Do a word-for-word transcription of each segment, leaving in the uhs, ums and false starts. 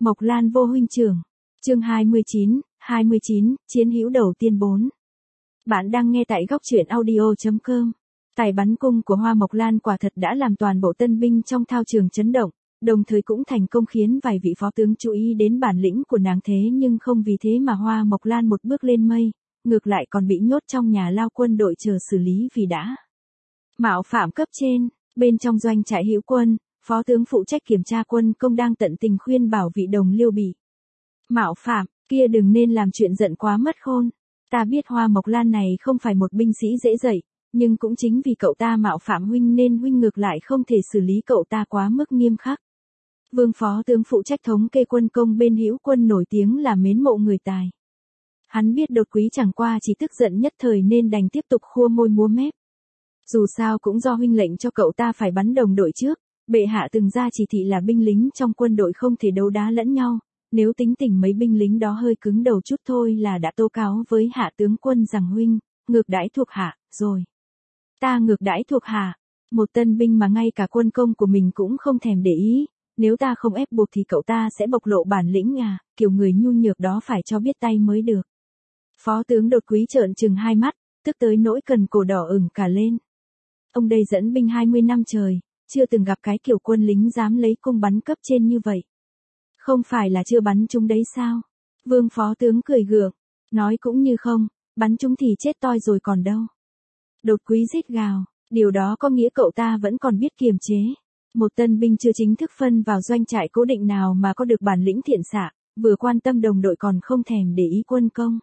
Mộc Lan vô huynh trưởng. Chương hai mươi chín, hai mươi chín, chiến hữu đầu tiên bốn. Bạn đang nghe tại góc truyện audio chấm com. Tài bắn cung của Hoa Mộc Lan quả thật đã làm toàn bộ tân binh trong thao trường chấn động, đồng thời cũng thành công khiến vài vị phó tướng chú ý đến bản lĩnh của nàng, thế nhưng không vì thế mà Hoa Mộc Lan một bước lên mây, ngược lại còn bị nhốt trong nhà lao quân đội chờ xử lý vì đã mạo phạm cấp trên. Bên trong doanh trại hữu quân, phó tướng phụ trách kiểm tra quân công đang tận tình khuyên bảo vị đồng liêu bị mạo phạm kia đừng nên làm chuyện giận quá mất khôn. Ta biết Hoa Mộc Lan này không phải một binh sĩ dễ dậy, nhưng cũng chính vì cậu ta mạo phạm huynh nên huynh ngược lại không thể xử lý cậu ta quá mức nghiêm khắc. Vương phó tướng phụ trách thống kê quân công bên hữu quân nổi tiếng là mến mộ người tài. Hắn biết Đột Quý chẳng qua chỉ tức giận nhất thời nên đành tiếp tục khua môi múa mép. Dù sao cũng do huynh lệnh cho cậu ta phải bắn đồng đội trước, bệ hạ từng ra chỉ thị là binh lính trong quân đội không thể đấu đá lẫn nhau, nếu tính tình mấy binh lính đó hơi cứng đầu chút thôi là đã tố cáo với hạ tướng quân rằng huynh ngược đãi thuộc hạ rồi. Ta ngược đãi thuộc hạ? Một tân binh mà ngay cả quân công của mình cũng không thèm để ý, nếu ta không ép buộc thì cậu ta sẽ bộc lộ bản lĩnh à, kiểu người nhu nhược đó phải cho biết tay mới được. Phó tướng Đột Quý trợn trừng hai mắt, tức tới nỗi cần cổ đỏ ửng cả lên. Ông đây dẫn binh hai mươi năm trời, chưa từng gặp cái kiểu quân lính dám lấy cung bắn cấp trên như vậy. Không phải là chưa bắn chúng đấy sao? Vương phó tướng cười gượng, nói cũng như không, bắn chúng thì chết toi rồi còn đâu. Đột Quý rít gào, điều đó có nghĩa cậu ta vẫn còn biết kiềm chế. Một tân binh chưa chính thức phân vào doanh trại cố định nào mà có được bản lĩnh thiện xạ, vừa quan tâm đồng đội còn không thèm để ý quân công.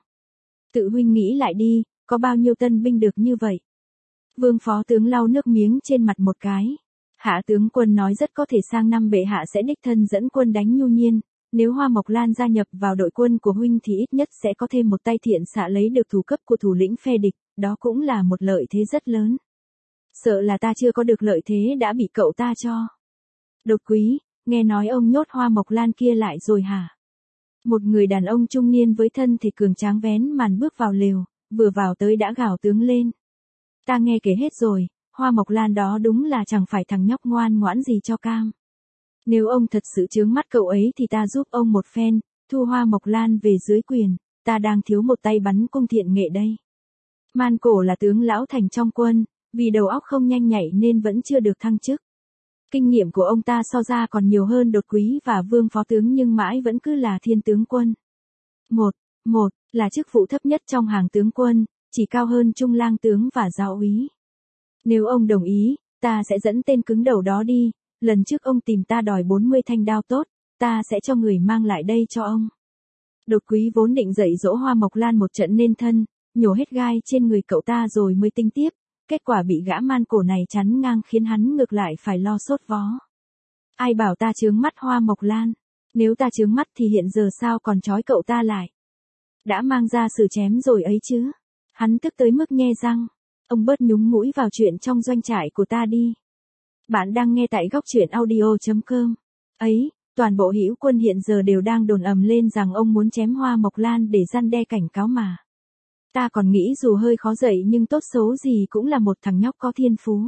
Tự huynh nghĩ lại đi, có bao nhiêu tân binh được như vậy? Vương phó tướng lau nước miếng trên mặt một cái. Hạ tướng quân nói rất có thể sang năm bệ hạ sẽ đích thân dẫn quân đánh Nhu Nhiên, nếu Hoa Mộc Lan gia nhập vào đội quân của huynh thì ít nhất sẽ có thêm một tay thiện xạ lấy được thủ cấp của thủ lĩnh phe địch, đó cũng là một lợi thế rất lớn. Sợ là ta chưa có được lợi thế đã bị cậu ta cho. Đột Quý, nghe nói ông nhốt Hoa Mộc Lan kia lại rồi hả? Một người đàn ông trung niên với thân thể cường tráng vén màn bước vào lều, vừa vào tới đã gào tướng lên. Ta nghe kể hết rồi, Hoa Mộc Lan đó đúng là chẳng phải thằng nhóc ngoan ngoãn gì cho cam. Nếu ông thật sự chướng mắt cậu ấy thì ta giúp ông một phen, thu Hoa Mộc Lan về dưới quyền, ta đang thiếu một tay bắn cung thiện nghệ đây. Man Cổ là tướng lão thành trong quân, vì đầu óc không nhanh nhạy nên vẫn chưa được thăng chức. Kinh nghiệm của ông ta so ra còn nhiều hơn Đột Quý và Vương phó tướng nhưng mãi vẫn cứ là thiên tướng quân. Một, một, là chức vụ thấp nhất trong hàng tướng quân, chỉ cao hơn trung lang tướng và giáo úy. Nếu ông đồng ý, ta sẽ dẫn tên cứng đầu đó đi, lần trước ông tìm ta đòi bốn mươi thanh đao tốt, ta sẽ cho người mang lại đây cho ông. Đột Quý vốn định dạy dỗ Hoa Mộc Lan một trận nên thân, nhổ hết gai trên người cậu ta rồi mới tính tiếp, kết quả bị gã Man Cổ này chắn ngang khiến hắn ngược lại phải lo sốt vó. Ai bảo ta chướng mắt Hoa Mộc Lan, nếu ta chướng mắt thì hiện giờ sao còn trói cậu ta lại. Đã mang ra xử chém rồi ấy chứ. Hắn tức tới mức nhe răng. Ông bớt nhúng mũi vào chuyện trong doanh trại của ta đi. Bạn đang nghe tại góc truyện audio chấm com. Ấy, toàn bộ hữu quân hiện giờ đều đang đồn ầm lên rằng ông muốn chém Hoa Mộc Lan để răn đe cảnh cáo mà. Ta còn nghĩ dù hơi khó dạy nhưng tốt xấu gì cũng là một thằng nhóc có thiên phú.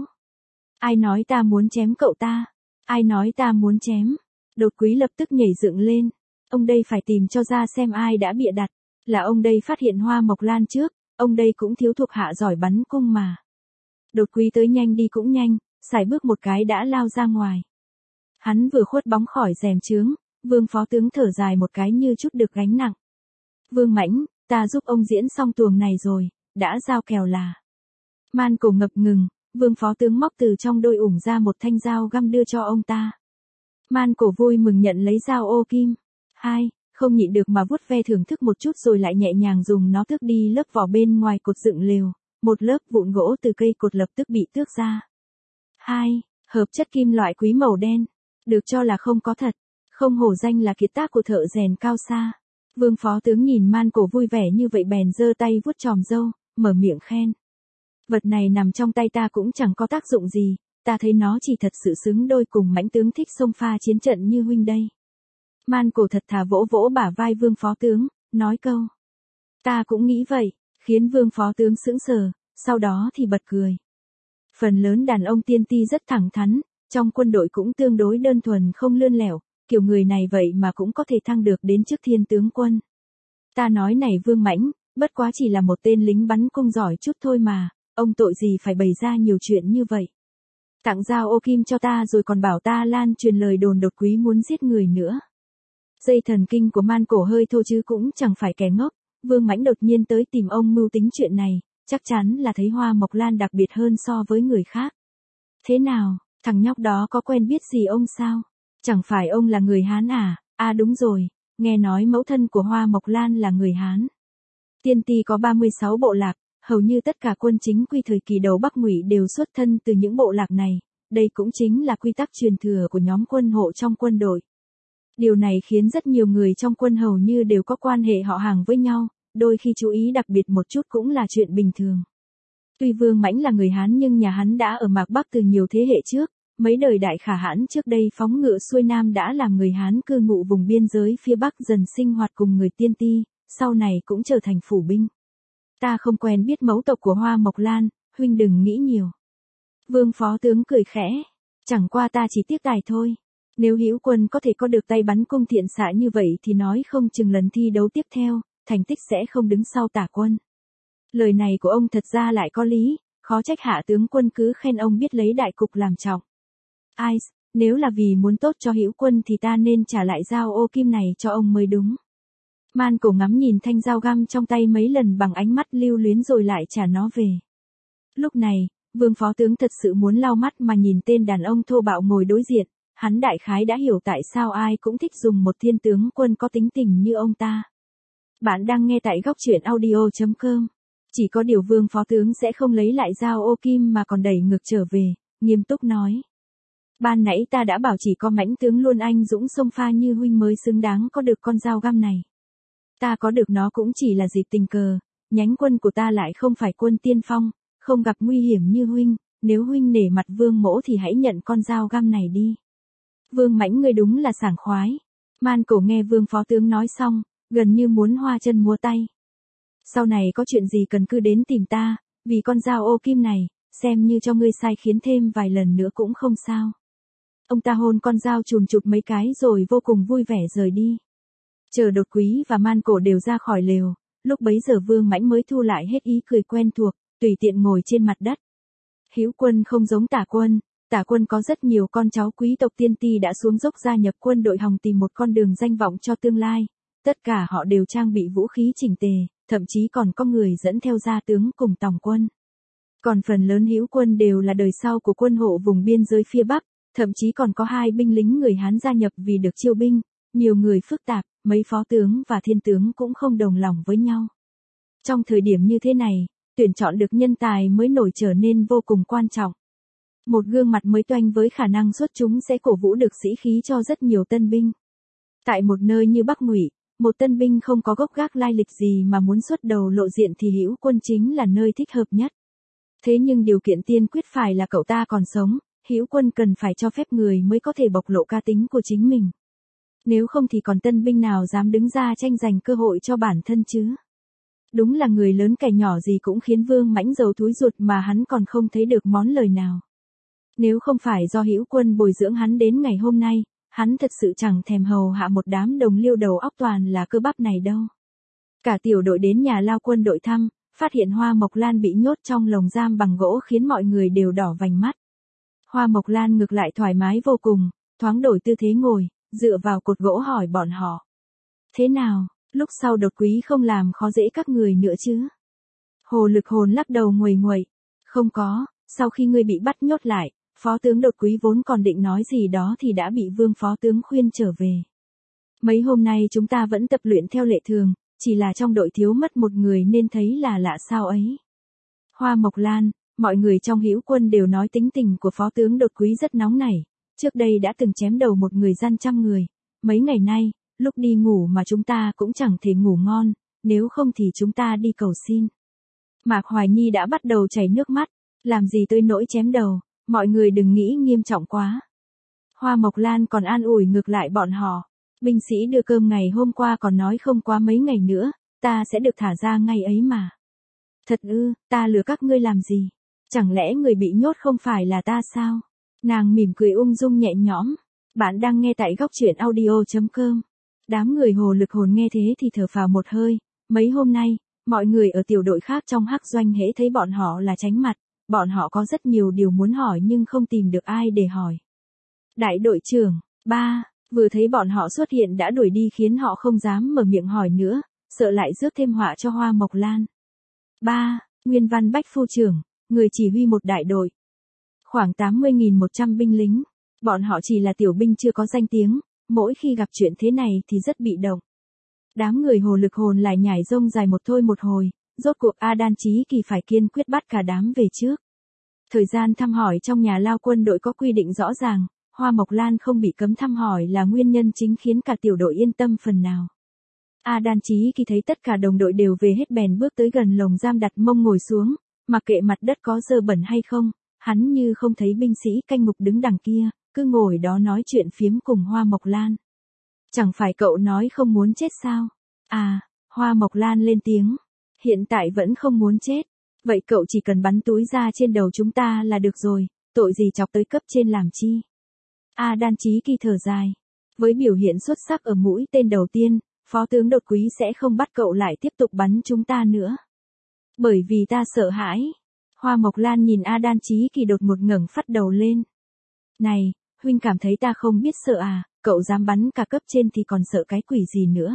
Ai nói ta muốn chém cậu ta? Ai nói ta muốn chém? Đột Quý lập tức nhảy dựng lên. Ông đây phải tìm cho ra xem ai đã bịa đặt. Là ông đây phát hiện Hoa Mộc Lan trước. Ông đây cũng thiếu thuộc hạ giỏi bắn cung mà. Đột Quý tới nhanh đi cũng nhanh, xài bước một cái đã lao ra ngoài. Hắn vừa khuất bóng khỏi rèm chướng, Vương phó tướng thở dài một cái như chút được gánh nặng. Vương Mãnh, ta giúp ông diễn xong tuồng này rồi, đã giao kèo là. Man Cổ ngập ngừng, Vương phó tướng móc từ trong đôi ủng ra một thanh dao găm đưa cho ông ta. Man Cổ vui mừng nhận lấy dao ô kim. Hai, không nhịn được mà vuốt ve thưởng thức một chút rồi lại nhẹ nhàng dùng nó tước đi lớp vỏ bên ngoài cột dựng lều, một lớp vụn gỗ từ cây cột lập tức bị tước ra. Hai, hợp chất kim loại quý màu đen, được cho là không có thật, không hổ danh là kiệt tác của thợ rèn cao xa. Vương phó tướng nhìn Man Cổ vui vẻ như vậy bèn giơ tay vuốt chòm râu, mở miệng khen. Vật này nằm trong tay ta cũng chẳng có tác dụng gì, ta thấy nó chỉ thật sự xứng đôi cùng mãnh tướng thích xông pha chiến trận như huynh đây. Man Cổ thật thà vỗ vỗ bả vai Vương phó tướng, nói câu. Ta cũng nghĩ vậy, khiến Vương phó tướng sững sờ, sau đó thì bật cười. Phần lớn đàn ông tiên ti rất thẳng thắn, trong quân đội cũng tương đối đơn thuần không lươn lẻo, kiểu người này vậy mà cũng có thể thăng được đến chức thiên tướng quân. Ta nói này Vương Mãnh, bất quá chỉ là một tên lính bắn cung giỏi chút thôi mà, ông tội gì phải bày ra nhiều chuyện như vậy. Tặng dao ô kim cho ta rồi còn bảo ta lan truyền lời đồn đột quý muốn giết người nữa. Dây thần kinh của Man Cổ hơi thô chứ cũng chẳng phải kẻ ngốc, Vương Mãnh đột nhiên tới tìm ông mưu tính chuyện này, chắc chắn là thấy Hoa Mộc Lan đặc biệt hơn so với người khác. Thế nào, thằng nhóc đó có quen biết gì ông sao? Chẳng phải ông là người Hán à? À đúng rồi, nghe nói mẫu thân của Hoa Mộc Lan là người Hán. Tiên Ti có ba mươi sáu bộ lạc, hầu như tất cả quân chính quy thời kỳ đầu Bắc Ngụy đều xuất thân từ những bộ lạc này, đây cũng chính là quy tắc truyền thừa của nhóm quân hộ trong quân đội. Điều này khiến rất nhiều người trong quân hầu như đều có quan hệ họ hàng với nhau, đôi khi chú ý đặc biệt một chút cũng là chuyện bình thường. Tuy Vương Mãnh là người Hán nhưng nhà hắn đã ở Mạc Bắc từ nhiều thế hệ trước, mấy đời đại khả hãn trước đây phóng ngựa xuôi Nam đã làm người Hán cư ngụ vùng biên giới phía Bắc dần sinh hoạt cùng người Tiên Ti, sau này cũng trở thành phủ binh. Ta không quen biết mẫu tộc của Hoa Mộc Lan, huynh đừng nghĩ nhiều. Vương phó tướng cười khẽ, chẳng qua ta chỉ tiếc tài thôi. Nếu Hữu Quân có thể có được tay bắn cung thiện xạ như vậy thì nói không chừng lần thi đấu tiếp theo, thành tích sẽ không đứng sau Tả Quân. Lời này của ông thật ra lại có lý, khó trách Hạ tướng quân cứ khen ông biết lấy đại cục làm trọng. Ai, nếu là vì muốn tốt cho Hữu Quân thì ta nên trả lại dao ô kim này cho ông mới đúng. Man Cổ ngắm nhìn thanh dao găm trong tay mấy lần bằng ánh mắt lưu luyến rồi lại trả nó về. Lúc này, Vương phó tướng thật sự muốn lau mắt mà nhìn tên đàn ông thô bạo ngồi đối diện, hắn đại khái đã hiểu tại sao ai cũng thích dùng một thiên tướng quân có tính tình như ông ta. Bạn đang nghe tại góc truyện audio chấm com. Chỉ có điều Vương phó tướng sẽ không lấy lại dao ô kim mà còn đẩy ngược trở về, nghiêm túc nói. Ban nãy ta đã bảo chỉ có Mãnh tướng luôn anh dũng xông pha như huynh mới xứng đáng có được con dao găm này. Ta có được nó cũng chỉ là dịp tình cờ, nhánh quân của ta lại không phải quân tiên phong, không gặp nguy hiểm như huynh, nếu huynh nể mặt Vương mỗ thì hãy nhận con dao găm này đi. Vương Mãnh ngươi đúng là sảng khoái. Man Cổ nghe Vương phó tướng nói xong, gần như muốn hoa chân múa tay. Sau này có chuyện gì cần cứ đến tìm ta, vì con dao ô kim này, xem như cho ngươi sai khiến thêm vài lần nữa cũng không sao. Ông ta hôn con dao chùn chụp mấy cái rồi vô cùng vui vẻ rời đi. Chờ Đột Quý và Man Cổ đều ra khỏi lều, lúc bấy giờ Vương Mãnh mới thu lại hết ý cười quen thuộc, tùy tiện ngồi trên mặt đất. Hữu Quân không giống Tả Quân, Tả Quân có rất nhiều con cháu quý tộc Tiên Ti đã xuống dốc gia nhập quân đội Hồng tìm một con đường danh vọng cho tương lai, tất cả họ đều trang bị vũ khí chỉnh tề, thậm chí còn có người dẫn theo gia tướng cùng tòng quân. Còn phần lớn Hữu Quân đều là đời sau của quân hộ vùng biên giới phía Bắc, thậm chí còn có hai binh lính người Hán gia nhập vì được chiêu binh, nhiều người phức tạp, mấy phó tướng và thiên tướng cũng không đồng lòng với nhau. Trong thời điểm như thế này, tuyển chọn được nhân tài mới nổi trở nên vô cùng quan trọng. Một gương mặt mới toanh với khả năng xuất chúng sẽ cổ vũ được sĩ khí cho rất nhiều tân binh. Tại một nơi như Bắc Ngụy, một tân binh không có gốc gác lai lịch gì mà muốn xuất đầu lộ diện thì Hữu Quân chính là nơi thích hợp nhất. Thế nhưng điều kiện tiên quyết phải là cậu ta còn sống, Hữu Quân cần phải cho phép người mới có thể bộc lộ cá tính của chính mình. Nếu không thì còn tân binh nào dám đứng ra tranh giành cơ hội cho bản thân chứ? Đúng là người lớn kẻ nhỏ gì cũng khiến Vương Mãnh dầu thúi ruột mà hắn còn không thấy được món lời nào. Nếu không phải do Hữu Quân bồi dưỡng hắn đến ngày hôm nay, hắn thật sự chẳng thèm hầu hạ một đám đồng liêu đầu óc toàn là cơ bắp này đâu. Cả tiểu đội đến nhà Lao quân đội thăm, phát hiện Hoa Mộc Lan bị nhốt trong lồng giam bằng gỗ khiến mọi người đều đỏ vành mắt. Hoa Mộc Lan ngược lại thoải mái vô cùng, thoáng đổi tư thế ngồi, dựa vào cột gỗ hỏi bọn họ. Thế nào, lúc sau Đột Quý không làm khó dễ các người nữa chứ? Hồ Lực Hồn lắc đầu nguầy nguậy. Không có, sau khi ngươi bị bắt nhốt lại, phó tướng Đột Quý vốn còn định nói gì đó thì đã bị Vương phó tướng khuyên trở về. Mấy hôm nay chúng ta vẫn tập luyện theo lệ thường, chỉ là trong đội thiếu mất một người nên thấy là lạ sao ấy. Hoa Mộc Lan, mọi người trong Hữu Quân đều nói tính tình của phó tướng Đột Quý rất nóng nảy, trước đây đã từng chém đầu một người gian trăm người, mấy ngày nay, lúc đi ngủ mà chúng ta cũng chẳng thể ngủ ngon, nếu không thì chúng ta đi cầu xin. Mạc Hoài Nhi đã bắt đầu chảy nước mắt, làm gì tới nỗi chém đầu, mọi người đừng nghĩ nghiêm trọng quá. Hoa Mộc Lan còn an ủi ngược lại bọn họ, binh sĩ đưa cơm ngày hôm qua còn nói không quá mấy ngày nữa, ta sẽ được thả ra ngay ấy mà. Thật ư, ta lừa các ngươi làm gì? Chẳng lẽ người bị nhốt không phải là ta sao? Nàng mỉm cười ung dung nhẹ nhõm, Bạn đang nghe tại góc truyện audio chấm com. Đám người Hồ Lực Hồn nghe thế thì thở phào một hơi, mấy hôm nay, mọi người ở tiểu đội khác trong hắc doanh hễ thấy bọn họ là tránh mặt, bọn họ có rất nhiều điều muốn hỏi nhưng không tìm được ai để hỏi. Đại đội trưởng, ba, vừa thấy bọn họ xuất hiện đã đuổi đi khiến họ không dám mở miệng hỏi nữa, sợ lại rước thêm họa cho Hoa Mộc Lan. Ba, Nguyên Văn Bách phu trưởng, người chỉ huy một đại đội. Khoảng tám mươi nghìn một trăm binh lính. Bọn họ chỉ là tiểu binh chưa có danh tiếng, mỗi khi gặp chuyện thế này thì rất bị động. Đám người Hồ Lực Hồn lại nhảy rông dài một thôi một hồi, rốt cuộc A Đan Chí Kỳ phải kiên quyết bắt cả đám về trước. Thời gian thăm hỏi trong nhà lao quân đội có quy định rõ ràng, Hoa Mộc Lan không bị cấm thăm hỏi là nguyên nhân chính khiến cả tiểu đội yên tâm phần nào. A Đan Chí Kỳ thấy tất cả đồng đội đều về hết bèn bước tới gần lồng giam đặt mông ngồi xuống, mặc kệ mặt đất có dơ bẩn hay không, hắn như không thấy binh sĩ canh ngục đứng đằng kia, cứ ngồi đó nói chuyện phiếm cùng Hoa Mộc Lan. Chẳng phải cậu nói không muốn chết sao? À, Hoa Mộc Lan lên tiếng. Hiện tại vẫn không muốn chết. Vậy cậu chỉ cần bắn túi ra trên đầu chúng ta là được rồi, tội gì chọc tới cấp trên làm chi? A Đan Chí Kỳ thở dài. Với biểu hiện xuất sắc ở mũi tên đầu tiên, Phó tướng đột quý sẽ không bắt cậu lại tiếp tục bắn chúng ta nữa. Bởi vì ta sợ hãi. Hoa Mộc Lan nhìn A Đan Chí Kỳ đột ngột ngẩng phát đầu lên. Này, huynh cảm thấy ta không biết sợ à, cậu dám bắn cả cấp trên thì còn sợ cái quỷ gì nữa.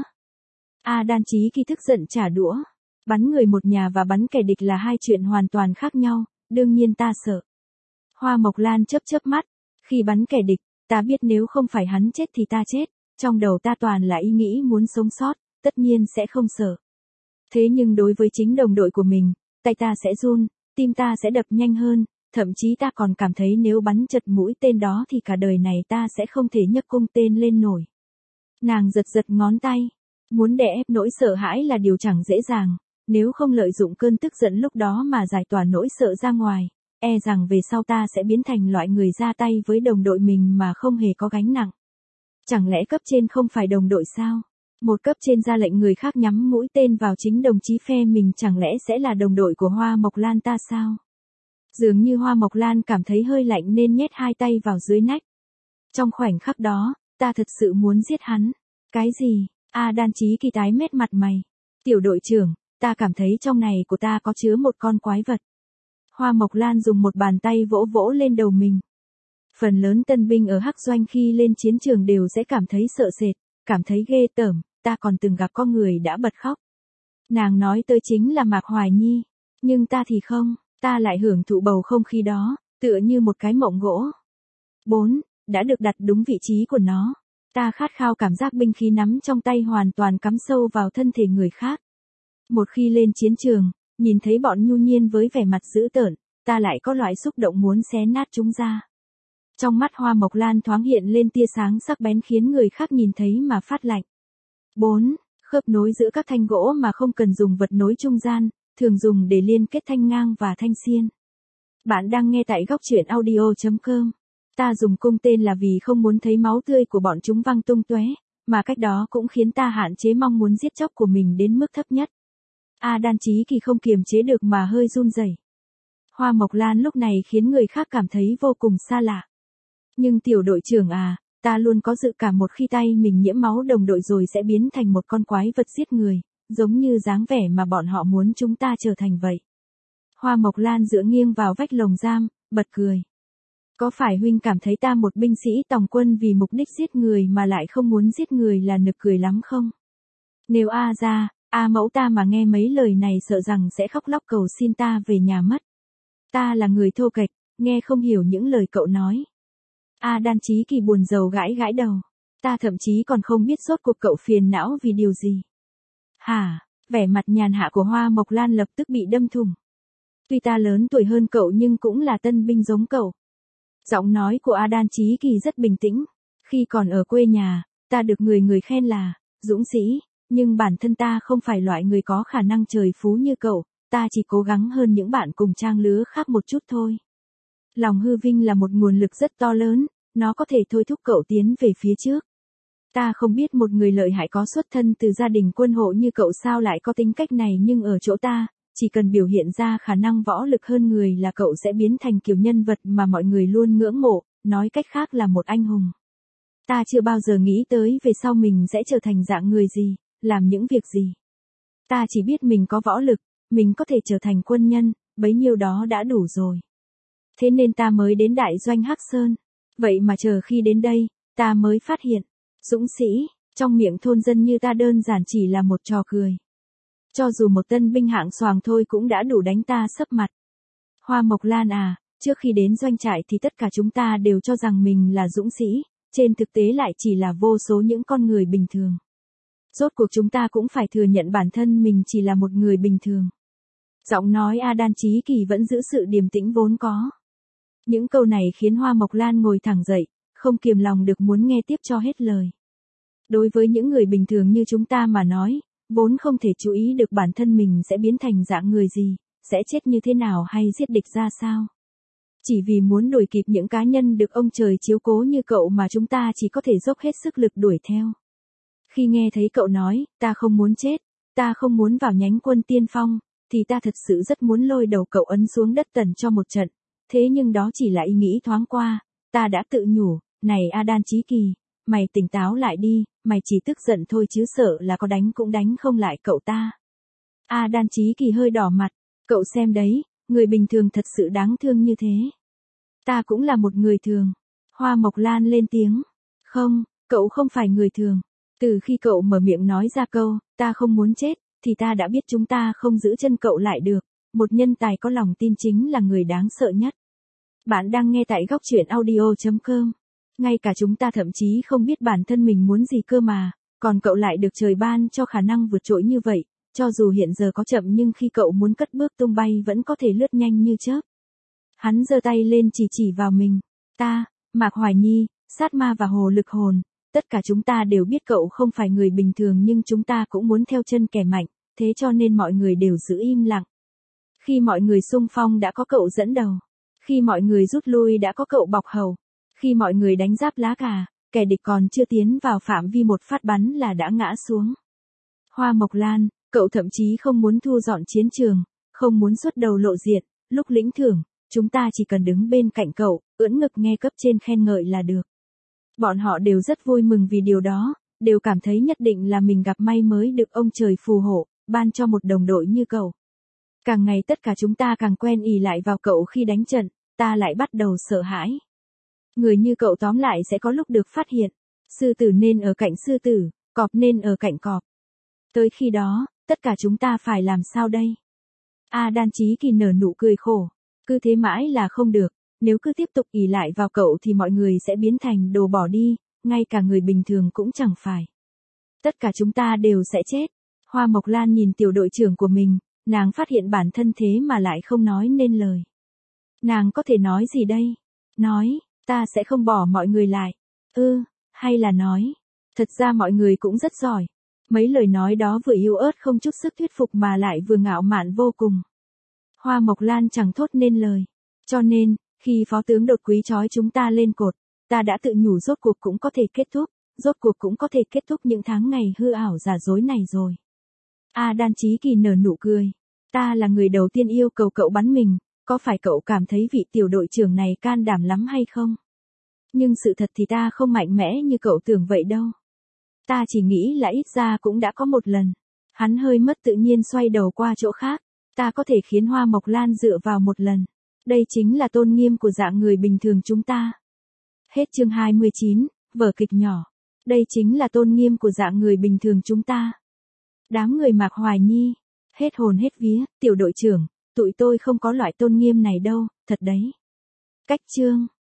A Đan Chí Kỳ tức giận trả đũa. Bắn người một nhà và bắn kẻ địch là hai chuyện hoàn toàn khác nhau, đương nhiên ta sợ. Hoa Mộc Lan chớp chớp mắt, khi bắn kẻ địch, ta biết nếu không phải hắn chết thì ta chết, trong đầu ta toàn là ý nghĩ muốn sống sót, tất nhiên sẽ không sợ. Thế nhưng đối với chính đồng đội của mình, tay ta sẽ run, tim ta sẽ đập nhanh hơn. Thậm chí ta còn cảm thấy nếu bắn chật mũi tên đó thì cả đời này ta sẽ không thể nhấc cung tên lên nổi. Nàng giật giật ngón tay. Muốn đè ép nỗi sợ hãi là điều chẳng dễ dàng. Nếu không lợi dụng cơn tức giận lúc đó mà giải tỏa nỗi sợ ra ngoài, e rằng về sau ta sẽ biến thành loại người ra tay với đồng đội mình mà không hề có gánh nặng. Chẳng lẽ cấp trên không phải đồng đội sao? Một cấp trên ra lệnh người khác nhắm mũi tên vào chính đồng chí phe mình chẳng lẽ sẽ là đồng đội của Hoa Mộc Lan ta sao? Dường như Hoa Mộc Lan cảm thấy hơi lạnh nên nhét hai tay vào dưới nách. Trong khoảnh khắc đó, ta thật sự muốn giết hắn. Cái gì? A Đan Chí Kỳ tái mét mặt mày. Tiểu đội trưởng, ta cảm thấy trong này của ta có chứa một con quái vật. Hoa Mộc Lan dùng một bàn tay vỗ vỗ lên đầu mình. Phần lớn tân binh ở hắc doanh khi lên chiến trường đều sẽ cảm thấy sợ sệt, cảm thấy ghê tởm, ta còn từng gặp có người đã bật khóc. Nàng nói tới chính là Mạc Hoài Nhi, nhưng ta thì không. Ta lại hưởng thụ bầu không khí đó, tựa như một cái mộng gỗ. bốn. Đã được đặt đúng vị trí của nó. Ta khát khao cảm giác binh khí nắm trong tay hoàn toàn cắm sâu vào thân thể người khác. Một khi lên chiến trường, nhìn thấy bọn nhu nhiên với vẻ mặt dữ tợn, ta lại có loại xúc động muốn xé nát chúng ra. Trong mắt Hoa Mộc Lan thoáng hiện lên tia sáng sắc bén khiến người khác nhìn thấy mà phát lạnh. bốn. Khớp nối giữa các thanh gỗ mà không cần dùng vật nối trung gian, thường dùng để liên kết thanh ngang và thanh xiên. Bạn đang nghe tại góc truyện audio chấm com. Ta dùng cung tên là vì không muốn thấy máu tươi của bọn chúng văng tung tóe, mà cách đó cũng khiến ta hạn chế mong muốn giết chóc của mình đến mức thấp nhất. A Đan Chí Kỳ không kiềm chế được mà hơi run rẩy. Hoa Mộc Lan lúc này khiến người khác cảm thấy vô cùng xa lạ. Nhưng tiểu đội trưởng à, ta luôn có dự cảm một khi tay mình nhiễm máu đồng đội rồi sẽ biến thành một con quái vật giết người. Giống như dáng vẻ mà bọn họ muốn chúng ta trở thành vậy. Hoa Mộc Lan dựa nghiêng vào vách lồng giam, bật cười. Có phải huynh cảm thấy ta một binh sĩ tòng quân vì mục đích giết người mà lại không muốn giết người là nực cười lắm không? Nếu A ra, A mẫu ta mà nghe mấy lời này sợ rằng sẽ khóc lóc cầu xin ta về nhà mất. Ta là người thô kệch, nghe không hiểu những lời cậu nói. A Đan Chí Kỳ buồn rầu gãi gãi đầu. Ta thậm chí còn không biết rốt cuộc cậu phiền não vì điều gì. Hả, vẻ mặt nhàn hạ của Hoa Mộc Lan lập tức bị đâm thủng. Tuy ta lớn tuổi hơn cậu nhưng cũng là tân binh giống cậu. Giọng nói của A Đan Chí Kỳ rất bình tĩnh. Khi còn ở quê nhà, ta được người người khen là dũng sĩ, nhưng bản thân ta không phải loại người có khả năng trời phú như cậu, ta chỉ cố gắng hơn những bạn cùng trang lứa khác một chút thôi. Lòng hư vinh là một nguồn lực rất to lớn, nó có thể thôi thúc cậu tiến về phía trước. Ta không biết một người lợi hại có xuất thân từ gia đình quân hộ như cậu sao lại có tính cách này, nhưng ở chỗ ta, chỉ cần biểu hiện ra khả năng võ lực hơn người là cậu sẽ biến thành kiểu nhân vật mà mọi người luôn ngưỡng mộ, nói cách khác là một anh hùng. Ta chưa bao giờ nghĩ tới về sau mình sẽ trở thành dạng người gì, làm những việc gì. Ta chỉ biết mình có võ lực, mình có thể trở thành quân nhân, bấy nhiêu đó đã đủ rồi. Thế nên ta mới đến đại doanh Hắc Sơn. Vậy mà chờ khi đến đây, ta mới phát hiện, dũng sĩ, trong miệng thôn dân như ta đơn giản chỉ là một trò cười. Cho dù một tân binh hạng xoàng thôi cũng đã đủ đánh ta sấp mặt. Hoa Mộc Lan à, trước khi đến doanh trại thì tất cả chúng ta đều cho rằng mình là dũng sĩ, trên thực tế lại chỉ là vô số những con người bình thường. Rốt cuộc chúng ta cũng phải thừa nhận bản thân mình chỉ là một người bình thường. Giọng nói A Đan Chí Kỳ vẫn giữ sự điềm tĩnh vốn có. Những câu này khiến Hoa Mộc Lan ngồi thẳng dậy, không kiềm lòng được muốn nghe tiếp cho hết lời. Đối với những người bình thường như chúng ta mà nói, vốn không thể chú ý được bản thân mình sẽ biến thành dạng người gì, sẽ chết như thế nào hay giết địch ra sao. Chỉ vì muốn đuổi kịp những cá nhân được ông trời chiếu cố như cậu mà chúng ta chỉ có thể dốc hết sức lực đuổi theo. Khi nghe thấy cậu nói, ta không muốn chết, ta không muốn vào nhánh quân tiên phong, thì ta thật sự rất muốn lôi đầu cậu ấn xuống đất tần cho một trận. Thế nhưng đó chỉ là ý nghĩ thoáng qua, ta đã tự nhủ, này A Đan Chí Kỳ, mày tỉnh táo lại đi, mày chỉ tức giận thôi chứ sợ là có đánh cũng đánh không lại cậu ta. A Đan Chí Kỳ hơi đỏ mặt, cậu xem đấy, người bình thường thật sự đáng thương như thế. Ta cũng là một người thường. Hoa Mộc Lan lên tiếng, không, cậu không phải người thường. Từ khi cậu mở miệng nói ra câu, ta không muốn chết, thì ta đã biết chúng ta không giữ chân cậu lại được. Một nhân tài có lòng tin chính là người đáng sợ nhất. Bạn đang nghe tại góc truyện audio chấm com. Ngay cả chúng ta thậm chí không biết bản thân mình muốn gì cơ mà, còn cậu lại được trời ban cho khả năng vượt trội như vậy, cho dù hiện giờ có chậm nhưng khi cậu muốn cất bước tung bay vẫn có thể lướt nhanh như chớp. Hắn giơ tay lên chỉ chỉ vào mình, ta, Mạc Hoài Nhi, Sát Ma và Hồ Lực Hồn, tất cả chúng ta đều biết cậu không phải người bình thường nhưng chúng ta cũng muốn theo chân kẻ mạnh, thế cho nên mọi người đều giữ im lặng. Khi mọi người xung phong đã có cậu dẫn đầu. Khi mọi người rút lui đã có cậu bọc hầu. Khi mọi người đánh giáp lá cà, kẻ địch còn chưa tiến vào phạm vi một phát bắn là đã ngã xuống. Hoa Mộc Lan, cậu thậm chí không muốn thu dọn chiến trường, không muốn xuất đầu lộ diện, lúc lĩnh thưởng, chúng ta chỉ cần đứng bên cạnh cậu, ưỡn ngực nghe cấp trên khen ngợi là được. Bọn họ đều rất vui mừng vì điều đó, đều cảm thấy nhất định là mình gặp may mới được ông trời phù hộ, ban cho một đồng đội như cậu. Càng ngày tất cả chúng ta càng quen ỉ lại vào cậu khi đánh trận, ta lại bắt đầu sợ hãi. Người như cậu tóm lại sẽ có lúc được phát hiện. Sư tử nên ở cạnh sư tử, cọp nên ở cạnh cọp. Tới khi đó, tất cả chúng ta phải làm sao đây? A Đan Chí Kỳ nở nụ cười khổ. Cứ thế mãi là không được, nếu cứ tiếp tục ỉ lại vào cậu thì mọi người sẽ biến thành đồ bỏ đi, ngay cả người bình thường cũng chẳng phải. Tất cả chúng ta đều sẽ chết. Hoa Mộc Lan nhìn tiểu đội trưởng của mình, nàng phát hiện bản thân thế mà lại không nói nên lời. Nàng có thể nói gì đây? Nói, ta sẽ không bỏ mọi người lại. Ư, ừ, hay là nói, thật ra mọi người cũng rất giỏi. Mấy lời nói đó vừa yếu ớt không chút sức thuyết phục mà lại vừa ngạo mạn vô cùng. Hoa Mộc Lan chẳng thốt nên lời. Cho nên, khi phó tướng đột quý trói chúng ta lên cột, ta đã tự nhủ rốt cuộc cũng có thể kết thúc, rốt cuộc cũng có thể kết thúc những tháng ngày hư ảo giả dối này rồi. A Đan Chí Kỳ nở nụ cười. Ta là người đầu tiên yêu cầu cậu bắn mình, có phải cậu cảm thấy vị tiểu đội trưởng này can đảm lắm hay không? Nhưng sự thật thì ta không mạnh mẽ như cậu tưởng vậy đâu. Ta chỉ nghĩ là ít ra cũng đã có một lần. Hắn hơi mất tự nhiên xoay đầu qua chỗ khác. Ta có thể khiến Hoa Mộc Lan dựa vào một lần. Đây chính là tôn nghiêm của dạng người bình thường chúng ta. Hết chương hai mươi chín, vở kịch nhỏ. Đây chính là tôn nghiêm của dạng người bình thường chúng ta. Đám người Mạc Hoài Nhi. Hết hồn hết vía, tiểu đội trưởng, tụi tôi không có loại tôn nghiêm này đâu, thật đấy. Cách chương.